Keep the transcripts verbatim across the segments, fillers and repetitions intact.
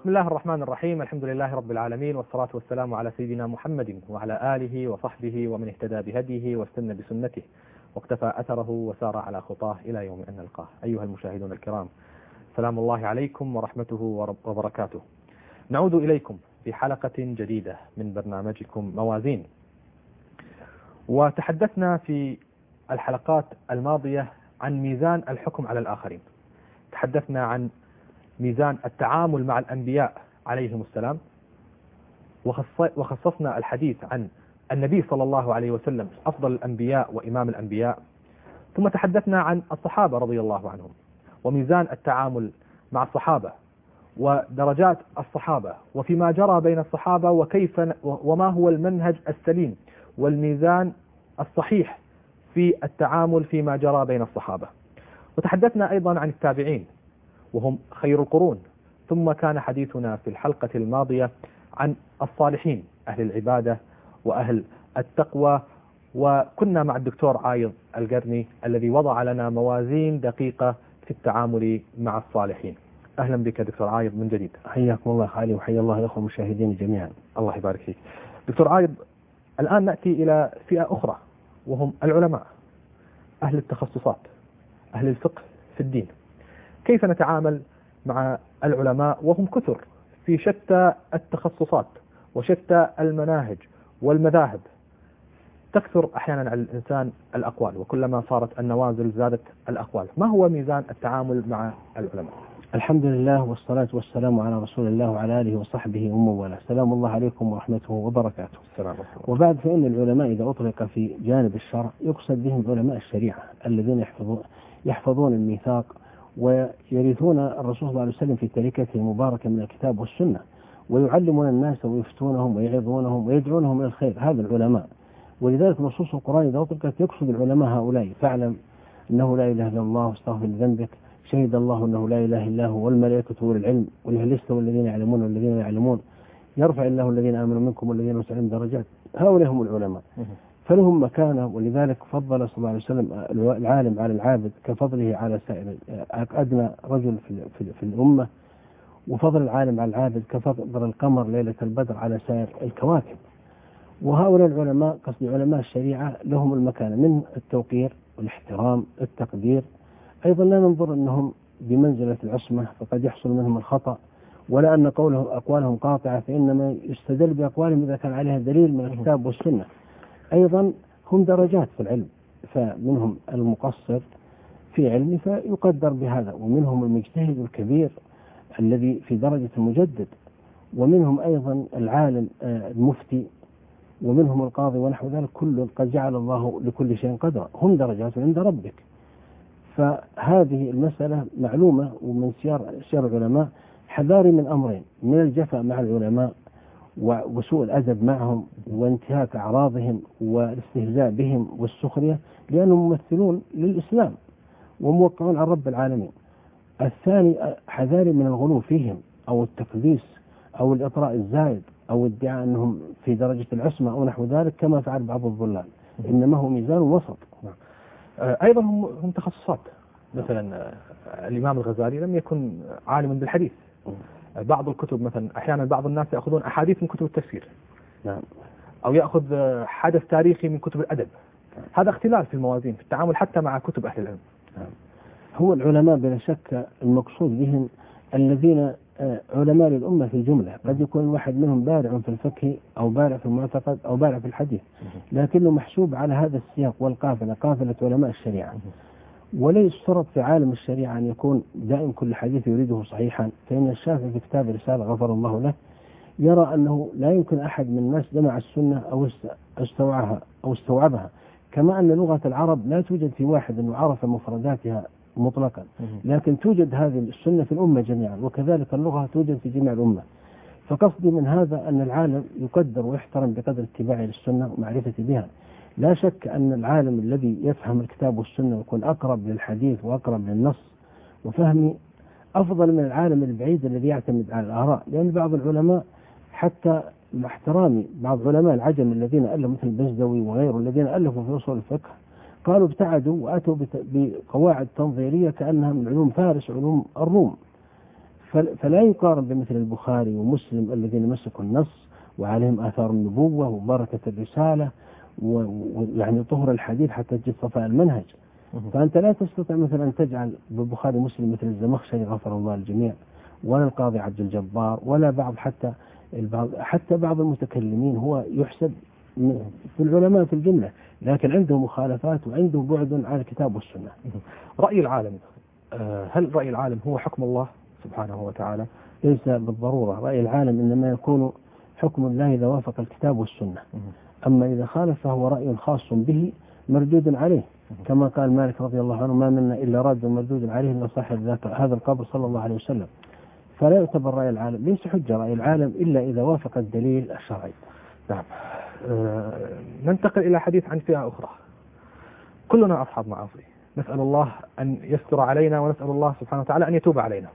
بسم الله الرحمن الرحيم. الحمد لله رب العالمين، والصلاة والسلام على سيدنا محمد وعلى آله وصحبه ومن اهتدى بهديه واستنى بسنته واقتفى أثره وسار على خطاه إلى يوم أن نلقاه. أيها المشاهدون الكرام، سلام الله عليكم ورحمته وبركاته. نعود إليكم في حلقة جديدة من برنامجكم موازين. وتحدثنا في الحلقات الماضية عن ميزان الحكم على الآخرين، تحدثنا عن ميزان التعامل مع الأنبياء عليهم السلام، وخصصنا الحديث عن النبي صلى الله عليه وسلم أفضل الأنبياء وإمام الأنبياء. ثم تحدثنا عن الصحابة رضي الله عنهم وميزان التعامل مع الصحابة ودرجات الصحابة وفيما جرى بين الصحابة وكيف وما هو المنهج السليم والميزان الصحيح في التعامل فيما جرى بين الصحابة. وتحدثنا أيضا عن التابعين وهم خير القرون. ثم كان حديثنا في الحلقة الماضية عن الصالحين أهل العبادة وأهل التقوى، وكنا مع الدكتور عايض القرني الذي وضع لنا موازين دقيقة في التعامل مع الصالحين. أهلا بك دكتور عايض من جديد. حياكم الله خالي، وحيا الله الأخوة المشاهدين جميعا. الله يبارك فيك دكتور عايض. الآن نأتي إلى فئة أخرى وهم العلماء أهل التخصصات أهل الفقه في الدين. كيف نتعامل مع العلماء وهم كثر في شتى التخصصات وشتى المناهج والمذاهب؟ تكثر أحيانا على الإنسان الأقوال، وكلما صارت النوازل زادت الأقوال. ما هو ميزان التعامل مع العلماء؟ الحمد لله والصلاة والسلام على رسول الله وعلى آله وصحبه ومن والاه. سلام الله عليكم ورحمته وبركاته. السلام عليكم. وبعد، فإن العلماء إذا أطلق في جانب الشرع يقصد بهم علماء الشريعة الذين يحفظون يحفظون الميثاق ويرثون الرسول صلى الله عليه وسلم في تركته المباركة من الكتاب والسنة، ويعلمون الناس ويفتونهم ويعظونهم ويدعونهم إلى الخير. هذا العلماء. ولذلك نصوص القرآن إذا أطلقت يقصد العلماء هؤلاء: فاعلم أنه لا إله إلا الله واستغفر لذنبك، شهد الله أنه لا إله إلا هو والملائكة أولو العلم، وهل يستوي الذين يعلمون والذين لا يعلمون، يرفع الله الذين آمنوا منكم والذين أوتوا العلم درجات. هؤلاء هم العلماء، فلهم مكانة. ولذلك فضل صلى الله عليه وسلم العالم على العابد كفضله على سائر أدنى رجل في, في الأمة، وفضل العالم على العابد كفضل القمر ليلة البدر على سائر الكواكب. وهؤلاء العلماء، قصد علماء الشريعة، لهم المكانة من التوقير والاحترام التقدير. أيضا لا ننظر أنهم بمنزلة العصمة فقد يحصل منهم الخطأ، ولا أن قوله أقوالهم قاطعة، فإنما يستدل بأقوالهم إذا كان عليها دليل من الكتاب والسنة. أيضا هم درجات في العلم، فمنهم المقصر في علمه فيقدر بهذا، ومنهم المجتهد الكبير الذي في درجة المجدد، ومنهم أيضا العالم المفتي، ومنهم القاضي ونحو ذلك. كل قد جعل الله لكل شيء قدرا، هم درجات عند ربك. فهذه المسألة معلومة. ومن سير سير العلماء حذاري من أمرين: من الجفاء مع العلماء وسوء الأدب معهم وانتهاك أعراضهم والاستهزاء بهم والسخرية، لأنهم ممثلون للإسلام وموقعون عن رب العالمين. الثاني حذاري من الغلو فيهم أو التقديس أو الإطراء الزائد أو ادعاء أنهم في درجة العصمة أو نحو ذلك كما فعل بعض الظلال. إنما هو ميزان وسط. أيضا هم هم تخصصات. مثلا الإمام الغزالي لم يكن عالما بالحديث. بعض الكتب مثلا أحيانا بعض الناس يأخذون أحاديث من كتب التفسير، نعم، أو يأخذ حدث تاريخي من كتب الأدب. هذا اختلاف في الموازين في التعامل حتى مع كتب أهل العلم. نعم. هو العلماء بلا شك المقصود بهم الذين علماء للأمة في الجملة. قد يكون واحد منهم بارع في الفقه أو بارع في المعتقد أو بارع في الحديث، لكنه محسوب على هذا السياق والقافلة، قافلة علماء الشريعة. وليس شرط في عالم الشريعة أن يكون دائم كل حديث يريده صحيحا. فإن الشافعي في كتاب رسالة غفر الله له يرى أنه لا يمكن أحد من الناس جمع السنة أو استوعبها أو استوعبها، كما أن لغة العرب لا توجد في واحد وعرف مفرداتها مطلقا، لكن توجد هذه السنة في الأمة جميعا، وكذلك اللغة توجد في جميع الأمة. فقصدي من هذا أن العالم يقدر ويحترم بقدر اتباعه للسنة ومعرفة بها. لا شك أن العالم الذي يفهم الكتاب والسنة ويكون أقرب للحديث وأقرب للنص وفهمي أفضل من العالم البعيد الذي يعتمد على الآراء. لأن بعض العلماء، حتى مع احترامي بعض علماء العجم الذين ألفوا مثل البزدوي وغيره الذين ألفوا في أصول الفقه، قالوا ابتعدوا وأتوا بقواعد تنظيرية كأنها من علوم فارس وعلوم الروم. فلا يقارن بمثل البخاري ومسلم الذين مسكوا النص وعليهم آثار النبوة وبركة الرسالة ويعني طهر الحديث حتى تجد صفاء المنهج. فأنت لا تستطيع مثلا أن تجعل بالبخاري ومسلم مثل الزمخشري غفر الله الجميع، ولا القاضي عبد الجبار، ولا بعض حتى البعض حتى بعض المتكلمين هو يحسب في العلماء في الجملة، لكن عنده مخالفات وعنده بعد عن الكتاب والسنة. رأي العالم، هل رأي العالم هو حكم الله سبحانه وتعالى؟ ليس بالضرورة، رأي العالم إنما يكون حكم الله إذا وافق الكتاب والسنة، أما إذا خالف فهو رأي خاص به مردود عليه، كما قال مالك رضي الله عنه: ما منا إلا راد مردود عليه إلا صاحب ذاك هذا القبر صلى الله عليه وسلم. فلا يعتبر رأي العالم، ليس حجة رأي العالم إلا إذا وافق الدليل الشرعي. نعم. أه ننتقل إلى حديث عن فئة أخرى. كلنا أصحاب معاصي، نسأل الله أن يستر علينا ونسأل الله سبحانه وتعالى أن يتوب علينا.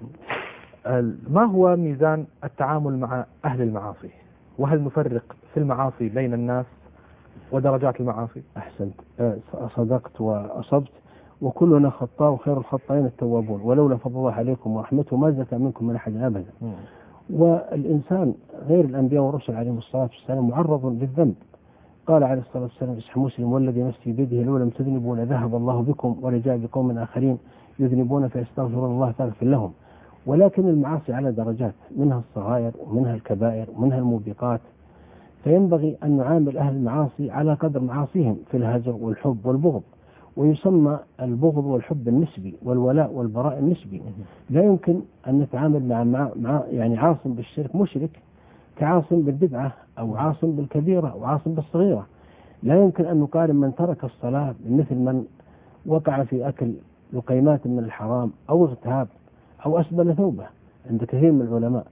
ما هو ميزان التعامل مع أهل المعاصي؟ وهل نفرق في المعاصي بين الناس ودرجات المعاصي؟ أحسنت، صدقت وأصبت، وكلنا خطاء وخير الخطائين التوابون، ولولا فضل الله عليكم ورحمته ما زكى منكم من أحد أبدا. م. والإنسان غير الأنبياء والرسل عليهم الصلاة والسلام معرض بالذنب. قال عليه الصلاة والسلام في صحيح مسلم: والذي نفسي بيده لو لم تذنبوا لذهب الله بكم ولجاء بقوم آخرين يذنبون فيستغفرون الله فيغفر لهم. ولكن المعاصي على درجات، منها الصغائر ومنها الكبائر ومنها الموبقات، فينبغي أن نعامل أهل المعاصي على قدر معاصيهم في الهجر والحب والبغض، ويسمى البغض والحب النسبي والولاء والبراء النسبي. لا يمكن أن نتعامل مع, مع, مع يعني عاصم بالشرك مشرك كعاصم بالبدعة أو عاصم بالكبيرة أو عاصم بالصغيرة. لا يمكن أن نقارن من ترك الصلاة مثل من وقع في أكل لقيمات من الحرام أو اغتاب أو أسبل ثوبه عند كثير من العلماء.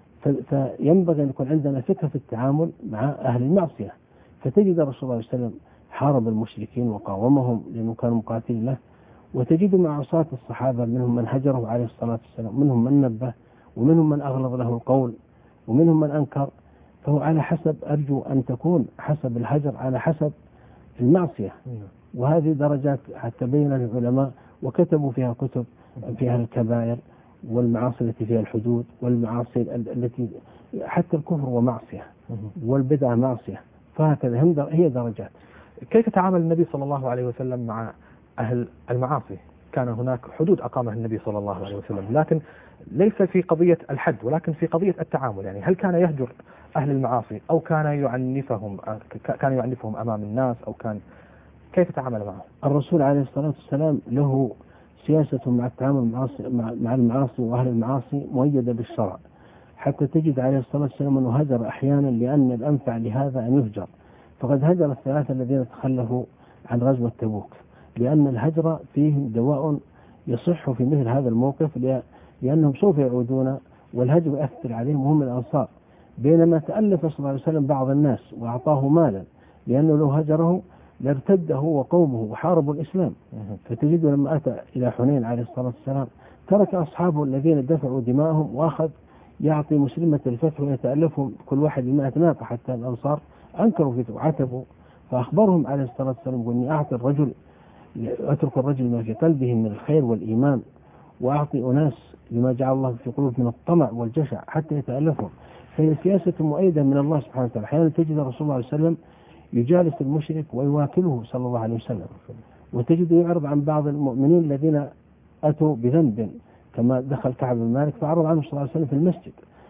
فينبغي أن يكون عندنا فكرة في التعامل مع أهل المعصية. فتجد الرسول صلى الله عليه وسلم حارب المشركين وقاومهم لأنه كانوا مقاتلين له، وتجد مع عصاة الصحابة منهم من هجره عليه الصلاة والسلام، منهم من نبه، ومنهم من أغلظ له القول، ومنهم من أنكر. فهو على حسب، أرجو أن تكون حسب الهجر على حسب المعصية، وهذه درجات حتى بين العلماء وكتبوا فيها كتب فيها الكبائر والمعاصي التي فيها الحدود، والمعاصي التي حتى الكفر ومعصية والبدعة معصية، فهكذا هي درجات. كيف تعامل النبي صلى الله عليه وسلم مع أهل المعاصي؟ كان هناك حدود أقامها النبي صلى الله عليه وسلم، لكن ليس في قضية الحد ولكن في قضية التعامل. يعني هل كان يهجر أهل المعاصي أو كان يعنفهم كان يعنفهم أمام الناس أو كان كيف تعامل معهم؟ الرسول عليه الصلاة والسلام له سياسة مع التعامل مع المعاصي وأهل المعاصي مؤيدة بالشرع، حتى تجد عليه الصلاة والسلام أنه هجر أحيانا لأن الأنفع لهذا أن يهجر. فقد هجر الثلاثة الذين تخلفوا عن غزوة تبوك، لأن الهجر فيه دواء يصح في مثل هذا الموقف، لأنهم سوف يعودون والهجر يأثر عليهم وهم الأنصار. بينما تألف صلى الله عليه وسلم بعض الناس وأعطاه مالا، لأنه لو هجره لارتد هو وقومه وحاربوا الإسلام. فتجد لما أتى إلى حنين عليه الصلاة والسلام ترك أصحابه الذين دفعوا دماءهم وأخذ يعطي مسلمة الفتح ويتألفهم كل واحد بمائة ناقة، حتى الأنصار أنكروا فيه وعتبوا. فأخبرهم عليه الصلاة والسلام أني أعطي الرجل أترك الرجل ما في قلبه من الخير والإيمان، وأعطي أناس لما جعل الله في قلوب من الطمع والجشع حتى يتألفهم. فهي سياسة مؤيدة من الله سبحانه وتعالى. أحيانا تجد الرسول صلى الله عليه وسلم يجالس المشرك ويواكله صلى الله عليه وسلم، وتجد يعرض عن بعض المؤمنين الذين أتوا بذنب، كما دخل كعب بن مالك فعرض عنه صلى الله عليه وسلم في المسجد.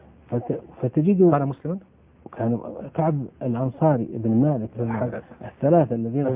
فتجد كان مسلما، وكان كعب الأنصاري ابن مالك الثلاثة الذين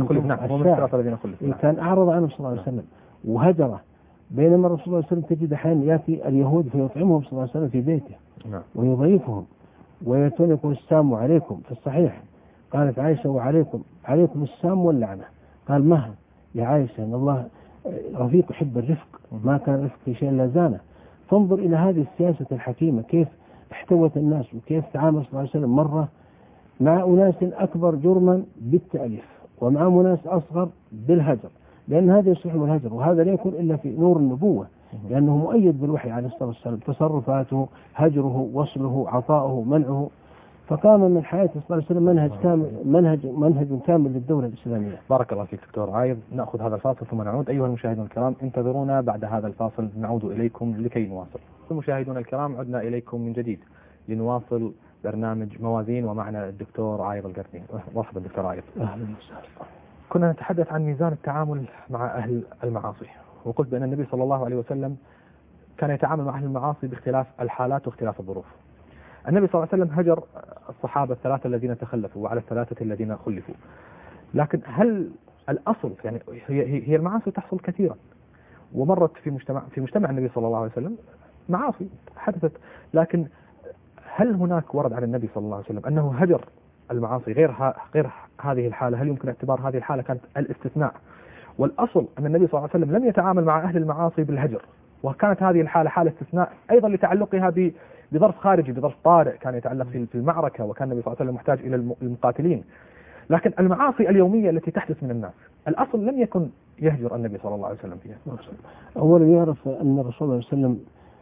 خلفوا كان أعرض عنه صلى الله عليه وسلم وهجره. بينما الرسول صلى الله عليه وسلم تجد أحيانا يأتي اليهود فيطعمهم صلى الله عليه وسلم في بيته ويضيفهم ويأتون يقول السلام عليكم. في الصحيح قالت عائشة: وعليكم عليكم السلام واللعنة. قال: مها يا عائشة، إن الله رفيق يحب الرفق، ما كان رفق في شيء لا زانه. فانظر إلى هذه السياسة الحكيمة كيف احتوت الناس، وكيف تعامل صلى الله عليه وسلم مرة مع أناس أكبر جرما بالتأليف ومع أناس أصغر بالهجر، لأن هذا يصلح الهجر، وهذا لا يكون إلا في نور النبوة، لأنه مؤيد بالوحي عليه الصلاة والسلام. تصرفاته، هجره، وصله، عطاؤه، منعه. فقام من حياته صلى الله عليه وسلم منهج كامل منهج منهج كامل للدولة الإسلامية. بارك الله فيك دكتور عايض. نأخذ هذا الفاصل ثم نعود. أيها المشاهدون الكرام انتظرونا بعد هذا الفاصل نعود إليكم لكي نواصل. المشاهدون الكرام عدنا إليكم من جديد لنواصل برنامج موازين ومعنا الدكتور عايض القرني. مرحبا دكتور عايض. أهلا وسهلا. كنا نتحدث عن ميزان التعامل مع أهل المعاصي، وقلت بأن النبي صلى الله عليه وسلم كان يتعامل مع أهل المعاصي باختلاف الحالات واختلاف الظروف. النبي صلى الله عليه وسلم هجر الصحابة الثلاثة الذين تخلفوا وعلى الثلاثة الذين خلفوا، لكن هل الأصل يعني هي هي المعاصي تحصل كثيرا، ومرت في مجتمع في مجتمع النبي صلى الله عليه وسلم معاصي حدثت، لكن هل هناك ورد عن النبي صلى الله عليه وسلم أنه هجر المعاصي غير غير هذه الحالة؟ هل يمكن اعتبار هذه الحالة كانت الاستثناء؟ والأصل أن النبي صلى الله عليه وسلم لم يتعامل مع أهل المعاصي بالهجر، وكانت هذه الحالة حالة استثناء أيضا لتعلقها بظرف خارجي، بظرف طارئ كان يتعلق في المعركة، وكان النبي صلى الله عليه وسلم محتاج إلى المقاتلين. لكن المعاصي اليومية التي تحدث من الناس الأصل لم يكن يهجر النبي صلى الله عليه وسلم فيها. أولا يعرف أن الرسول صلى الله عليه وسلم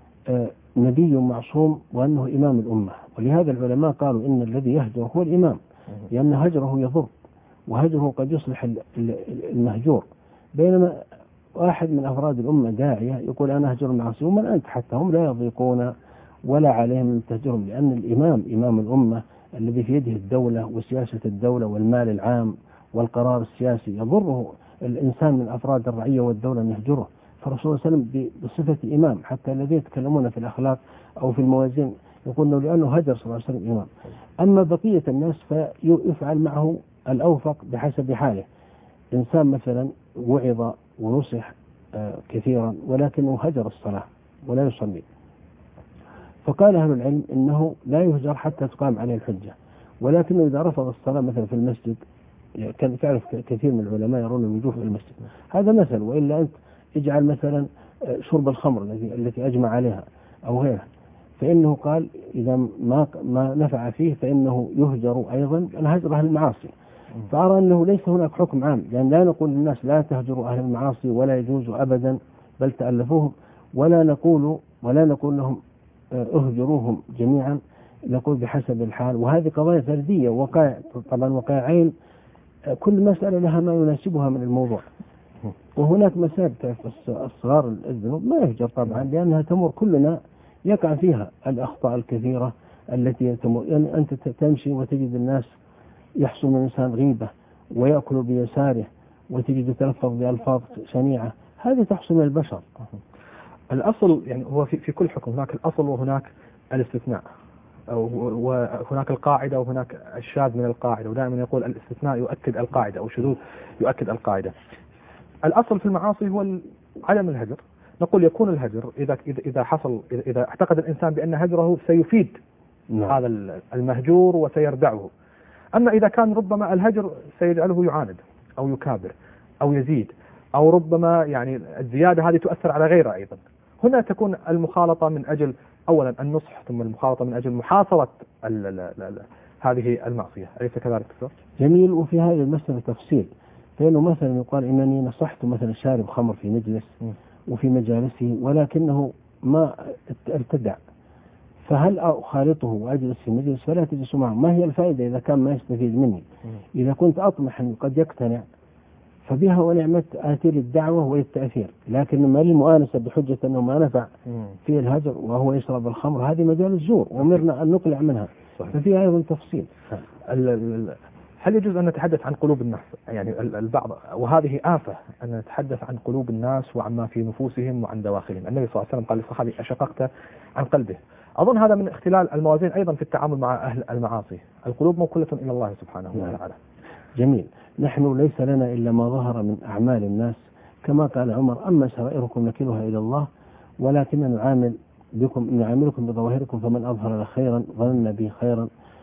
نبي معصوم وأنه إمام الأمة، ولهذا العلماء قالوا إن الذي يهجر هو الإمام، لأن هجره يضر وهجره قد يصلح المهجور. بينما واحد من أفراد الأمة داعية يقول أنا أهجر المعاصي، ومن أنت حتى هم لا يضيقون ولا عليهم من تهجرهم، لأن الإمام إمام الأمة الذي في يده الدولة وسياسة الدولة والمال العام والقرار السياسي يضره الإنسان من أفراد الرعية والدولة أن يهجره. فالرسول صلى الله عليه وسلم بصفة إمام، حتى الذين يتكلمون في الأخلاق أو في الموازين يقولون لأنه هجر صلى الله عليه وسلم إمام. أما بقية الناس فيفعل معه الأوفق بحسب حاله. إنسان مثلا وعظ ونصح كثيرا ولكنه هجر الصلاة ولا يصلي، فقال أهل العلم إنه لا يهجر حتى تقام عليه الحجة، ولكنه إذا رفض الصلاة مثلا في المسجد، كان تعرف كثير من العلماء يرون الوجوب في المسجد، هذا مثل، وإلا أنت اجعل مثلا شرب الخمر التي التي أجمع عليها أو غيرها، فإنه قال إذا ما ما نفع فيه فإنه يهجر أيضا الهجر أهل المعاصي. فأرى أنه ليس هناك حكم عام، لأن يعني لا نقول للناس لا تهجروا أهل المعاصي ولا يجوز أبدا بل تألفوهم، ولا نقول ولا نقول لهم اهجروهم جميعا، نقول بحسب الحال. وهذه قضايا فردية، وقائع طبعا وقائعين كل مسألة لها ما يناسبها من الموضوع. وهناك مسائل الصغار الذنوب ما يهجر طبعا، لأنها تمر كلنا يقع فيها الأخطاء الكثيرة التي تمر. يعني أنت تمشي وتجد الناس يحصل من الإنسان غيبة ويأكل بيساره وتجد يتلفظ بألفاظ شنيعة، هذه تحصل من البشر. الأصل يعني هو في, في كل حكم هناك الأصل وهناك الاستثناء، وهناك القاعدة وهناك الشاذ من القاعدة، ودائما يقول الاستثناء يؤكد القاعدة أو الشذوذ يؤكد القاعدة. الأصل في المعاصي هو عدم الهجر. نقول يكون الهجر إذا إذا حصل إذا اعتقد الإنسان بأن هجره سيفيد نعم. هذا المهجور وسيردعه. أما إذا كان ربما الهجر سيجعله يعاند أو يكابر أو يزيد، أو ربما يعني الزيادة هذه تؤثر على غيره أيضا، هنا تكون المخالطة من أجل أولا النصح، ثم المخالطة من أجل محاصرة ال ال ال هذه المعصية. أليس كذلك دكتور؟ جميل. وفي هذه المسألة تفصيل، فإنه مثلا يقال إنني نصحت مثلا شارب خمر في مجلس م. وفي مجالسه ولكنه ما ارتدع، فهل أخالطه وأجلس في مجلس فلا تجلس معه؟ ما هي الفائدة إذا كان ما يستفيد مني؟ م. إذا كنت أطمح أن قد يقتنع فبها ونعمة آتي للدعوة وللتأثير، لكن ما المؤانسة بحجة أنه ما نفع في الهجر وهو يشرب الخمر، هذه مجال الزور وأمرنا أن نقلع منها. صحيح. ففيها أيضا تفصيل. هل يجوز أن نتحدث عن قلوب الناس؟ يعني البعض، وهذه آفة أن نتحدث عن قلوب الناس وعما في نفوسهم وعن دواخلهم. النبي صلى الله عليه وسلم قال للصحابي أشققت عن قلبه. أظن هذا من اختلال الموازين أيضا في التعامل مع أهل المعاصي. القلوب موكلة إلى الله سبحانه وتعالى. جميل. نحن ليس لنا إلا ما ظهر من أعمال الناس، كما قال عمر أما سرائركم نكلها إلى الله، ولكن نعامل بكم نعاملكم بظواهركم، فمن أظهر خيرا ظننا به خيرا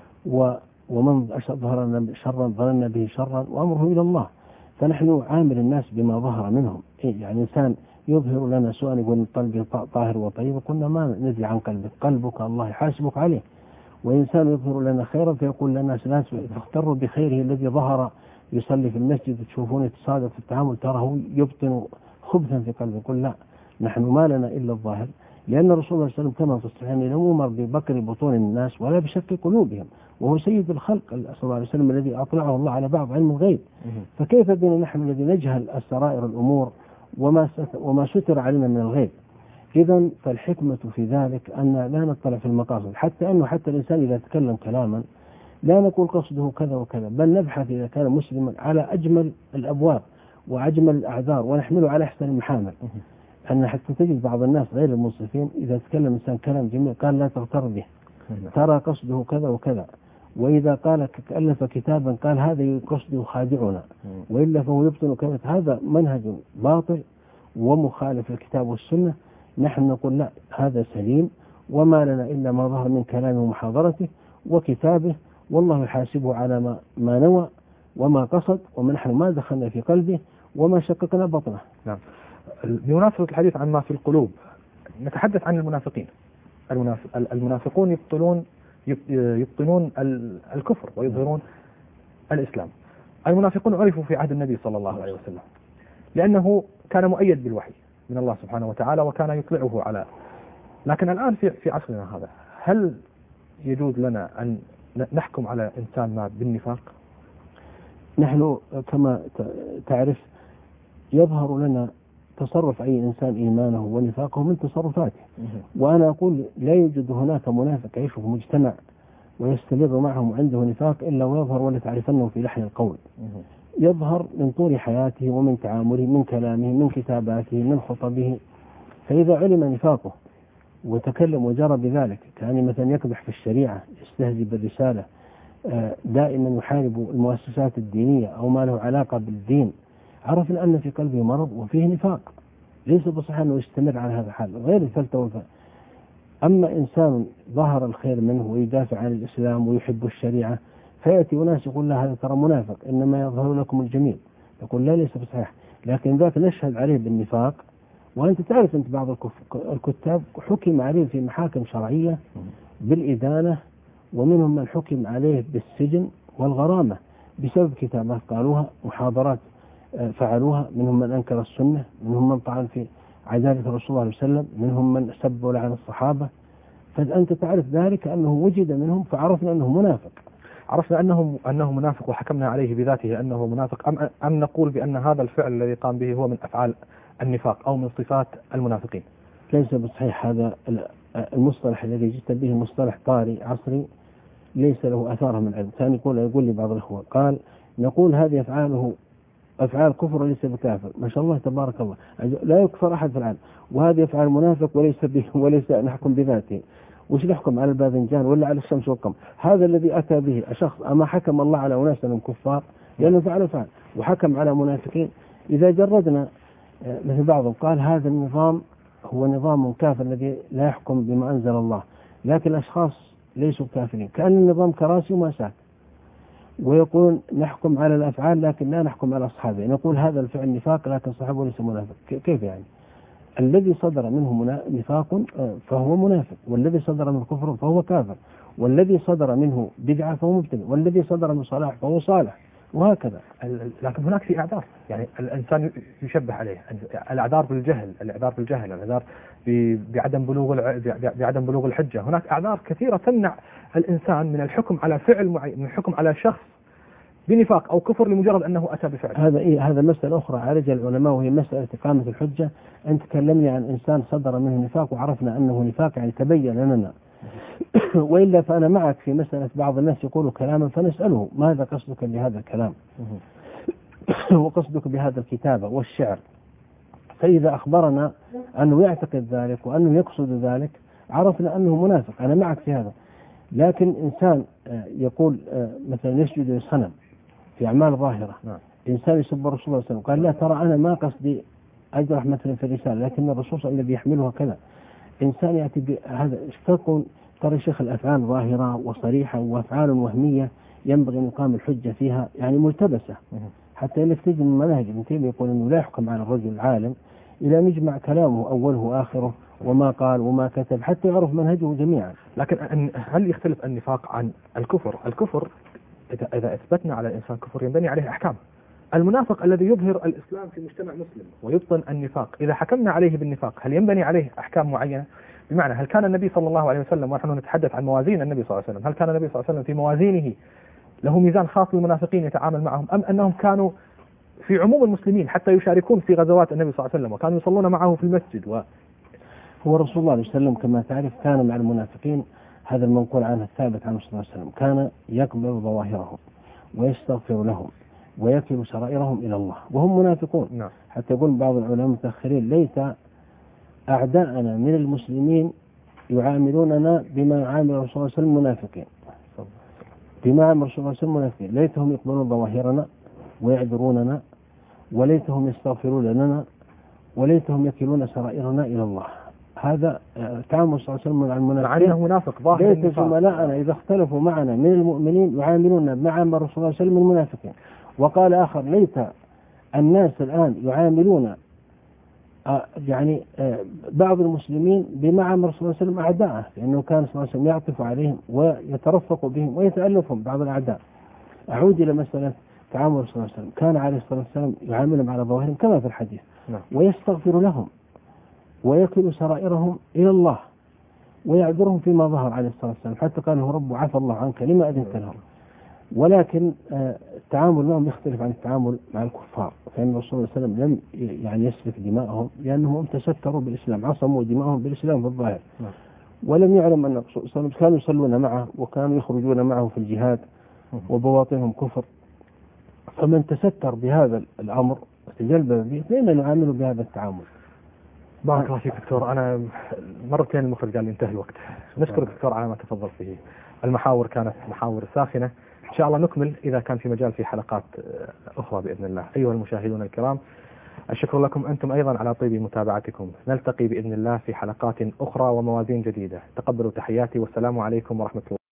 ومن أظهر شرا ظننا به شرا وأمره إلى الله. فنحن عامل الناس بما ظهر منهم. يعني إنسان يظهر لنا سؤال يقول قلبي طاهر وطيب، قلنا ما ندري عن قلبك، قلبك الله يحاسبك عليه. وإنسان يظهر لنا خيرا فيقول لنا ناس فاغتروا بخيره الذي ظهر يصلي في المسجد تشوفون يتصادق في التعامل تراه يبطن خبثا في قلبه. يقول لا، نحن ما لنا إلا الظاهر. لأن الرسول صلى الله عليه وسلم كما في الصحيحين لم يؤمر ببكر بطون الناس ولا بشق قلوبهم، وهو سيد الخلق صلى الله عليه وسلم الذي أطلعه الله على بعض علم الغيب. فكيف بنا نحن الذي نجهل السرائر الأمور وما وما ستر علينا من الغيب؟ إذا فالحكمة في ذلك أن لا نطلع في المقاصد، حتى أنه حتى الإنسان إذا تكلم كلاما لا نقول قصده كذا وكذا، بل نبحث إذا كان مسلما على أجمل الأبواب وأجمل الأعذار ونحمله على أحسن المحامل. أن حتى تجد بعض الناس غير المنصفين إذا تكلم إنسان كلام جميل قال لا تغتر به، ترى قصده كذا وكذا، وإذا قال ألف كتابا قال هذا قصده خادعنا، وإلا فهو يبطن كذا. هذا منهج باطل ومخالف للكتاب والسنة. نحن نقول لا، هذا سليم، وما لنا إلا ما ظهر من كلامه ومحاضرته وكتابه، والله يحاسبه على ما, ما نوى وما قصد، ونحن ما دخلنا في قلبه وما شققنا بطنه. نعم. بمناسبة الحديث عن ما في القلوب نتحدث عن المنافقين. المنافقون يبطلون يبطنون الكفر ويظهرون الإسلام. المنافقون عرفوا في عهد النبي صلى الله عليه وسلم لأنه كان مؤيد بالوحي من الله سبحانه وتعالى وكان يطلعه على. لكن الآن في في عصرنا هذا هل يجوز لنا أن نحكم على إنسان ما بالنفاق؟ نحن كما تعرف يظهر لنا تصرف أي إنسان إيمانه ونفاقه من تصرفاته، وأنا أقول لا يوجد هناك منافق يعيش في مجتمع ويستمر معهم عنده نفاق إلا ويظهر ولا تعرفنه في لحن القول. يظهر من طول حياته ومن تعامله، من كلامه، من كتاباته، من خطبه. فإذا علم نفاقه وتكلم وجرى بذلك، كان مثلا يقدح في الشريعة، يستهزئ بالرسالة، دائما يحارب المؤسسات الدينية أو ما له علاقة بالدين، عرفنا أن في قلبه مرض وفيه نفاق، ليس بصحيح أنه يستمر على هذا الحال غير الفلتة والفلتة. أما إنسان ظهر الخير منه ويدافع عن الإسلام ويحب الشريعة، فيأتي وناس يقول له هذا ترى منافق، إنما يظهر لكم الجميل، يقول لا ليس بصحيح، لكن ذاك نشهد عليه بالنفاق. وأنت تعرف أنت بعض الكتاب حكم عليه في محاكم شرعية بالإدانة، ومنهم من حكم عليه بالسجن والغرامة بسبب كتابات قالوها، محاضرات فعلوها، منهم من أنكر السنة، منهم من طعن في عدالة الرسول صلى الله عليه وسلم، منهم من سب ولعن الصحابة. فأنت تعرف ذلك أنه وجد منهم، فعرفنا أنه منافق. عرفنا أنه أنه منافق وحكمنا عليه بذاته أنه منافق، أم أم نقول بأن هذا الفعل الذي قام به هو من أفعال النفاق أو من صفات المنافقين؟ ليس بصحيح. هذا المصطلح الذي جئت به مصطلح طارئ عصري ليس له أثار من علم. ثاني يقول يقول لي بعض الأخوة قال نقول هذه أفعاله أفعال كفر وليس بكافر، ما شاء الله تبارك الله، لا يكفر أحد في العالم، وهذه أفعال منافق وليس به وليس نحكم بذاته. وش نحكم على الباذنجان ولا على الشمس والقمر؟ هذا الذي أتى به شخص، أما حكم الله على أناس أنهم كفار لأنه فعل فعل، وحكم على منافقين. إذا جردنا مثل بعضهم قال هذا النظام هو نظام كافر الذي لا يحكم بما أنزل الله، لكن الأشخاص ليسوا كافرين، كأن النظام كراسي ومساك، ويقول نحكم على الأفعال لكن لا نحكم على أصحابه، نقول هذا الفعل نفاق لكن صاحبه ليس منافق. كيف يعني؟ الذي صدر منه نفاق فهو منافق، والذي صدر منه كفر فهو كافر، والذي صدر منه بدعة فهو مبتدع، والذي صدر منه صلاح فهو صالح، وهكذا. لكن هناك في أعذار، يعني الإنسان يشبه عليه الأعذار بالجهل، الأعذار بالجهل، الأعذار بعدم بلوغ بعدم بلوغ الحجة. هناك أعذار كثيرة تمنع الإنسان من الحكم على فعل معين، من الحكم على شخص بنفاق أو كفر لمجرد أنه أتى بفعل. هذا إيه؟ هذا مسألة أخرى عالجها العلماء، وهي مسألة إقامة الحجة. أنت تكلمني عن إنسان صدر منه نفاق وعرفنا أنه نفاق، يعني تبين لنا. وإلا فأنا معك في مسألة بعض الناس يقولوا كلاما فنسأله ماذا قصدك بهذا الكلام وقصدك بهذا الكتابة والشعر، فإذا أخبرنا أنه يعتقد ذلك وأنه يقصد ذلك عرفنا أنه منافق. أنا معك في هذا. لكن إنسان يقول مثلا يسجد للصنم في أعمال ظاهرة، إنسان يسب الرسول صلى الله عليه وسلم قال لا ترى أنا ما قصدي أجرح مثلا في الرسالة لكن الرسول الذي يحملها كذا. إنسان يأتي بهذا اشتقوا ترى شيخ الأفعال ظاهرة وصريحة، وأفعال وهمية ينبغي أن يقام الحجة فيها، يعني ملتبسة. حتى إنك تجد من مناهج ابن تيمية يقول أنه لا يحكم على الرجل العالم إلى أن يجمع كلامه أوله وآخره وما قال وما كتب حتى يعرف منهجه جميعا. لكن هل يختلف النفاق عن الكفر؟ الكفر إذا أثبتنا على الإنسان كفر ينبني عليه أحكام. المنافق الذي يظهر الإسلام في مجتمع مسلم ويبطن النفاق، إذا حكمنا عليه بالنفاق هل ينبني عليه أحكام معينة؟ بمعنى هل كان النبي صلى الله عليه وسلم، ونحن نتحدث عن موازين النبي صلى الله عليه وسلم، هل كان النبي صلى الله عليه وسلم في موازينه له ميزان خاص بالمنافقين يتعامل معهم، أم أنهم كانوا في عموم المسلمين حتى يشاركون في غزوات النبي صلى الله عليه وسلم وكانوا يصلون معه في المسجد؟ و هو رسول الله صلى الله عليه وسلم كما تعرف كان مع المنافقين، هذا المنقول عنه الثابت عنه صلى الله عليه وسلم، كان يقبل ظواهرهم ويستغفر لهم ويكل سرائرهم إلى الله وهم منافقون. نعم. حتى يقول بعض العلماء المتأخرين: ليت أعداءنا من المسلمين يعاملوننا بما عامل الرسول صلى الله عليه وسلم منافقين، بما عامل الرسول صلى الله عليه وسلم منافقين، ليتهم يقبلون ظواهرنا ويعذروننا، وليتهم يستغفرون لنا، وليتهم يكلون سرائرنا إلى الله. هذا تعامل صلى الله عليه وسلم مع المنافقين، مع أنه منافق ظاهر. ليت زملائنا إذا اختلفوا معنا من المؤمنين يعاملوننا بما عامل الرسول صلى الله عليه وسلم المنافقين. وقال آخر: ليت الناس الآن يعاملون يعني بعض المسلمين بما عامل الرسول صلى الله عليه وسلم أعداءه، لأنه كان صلى الله عليه وسلم يعطف عليهم ويترفق بهم ويتألفهم بعض الأعداء. أعود إلى مسألة تعامل الرسول صلى الله عليه وسلم، كان عليه الصلاة والسلام يعاملهم على ظواهرهم كما في الحديث، ويستغفر لهم ويكل سرائرهم إلى الله ويعذرهم فيما ظهر عليه الصلاة والسلام، حتى قال له: رب عفى الله عنك لما أذنت لهم. ولكن التعامل معهم يختلف عن التعامل مع الكفار، فإن الرسول صلى الله عليه وسلم لم يعني يسفك دماءهم، لأنهم تستروا بالإسلام، عصموا دماءهم بالإسلام في الظاهر، ولم يعلم أن الرسول صلى الله عليه وسلم كانوا يصلون معه وكانوا يخرجون معه في الجهاد وبواطنهم كفر. فمن تستر بهذا الأمر وتجلب به فإننا نعامله بهذا التعامل. بارك الله فيك دكتور. أنا مرتين المخرج قال لي انتهى الوقت. نشكرك دكتور على ما تفضل فيه. المحاور كانت محاور ساخنة، إن شاء الله نكمل إذا كان في مجال في حلقات أخرى بإذن الله. أيها المشاهدون الكرام، الشكر لكم أنتم أيضا على طيب متابعتكم. نلتقي بإذن الله في حلقات أخرى وموازين جديدة. تقبلوا تحياتي والسلام عليكم ورحمة الله.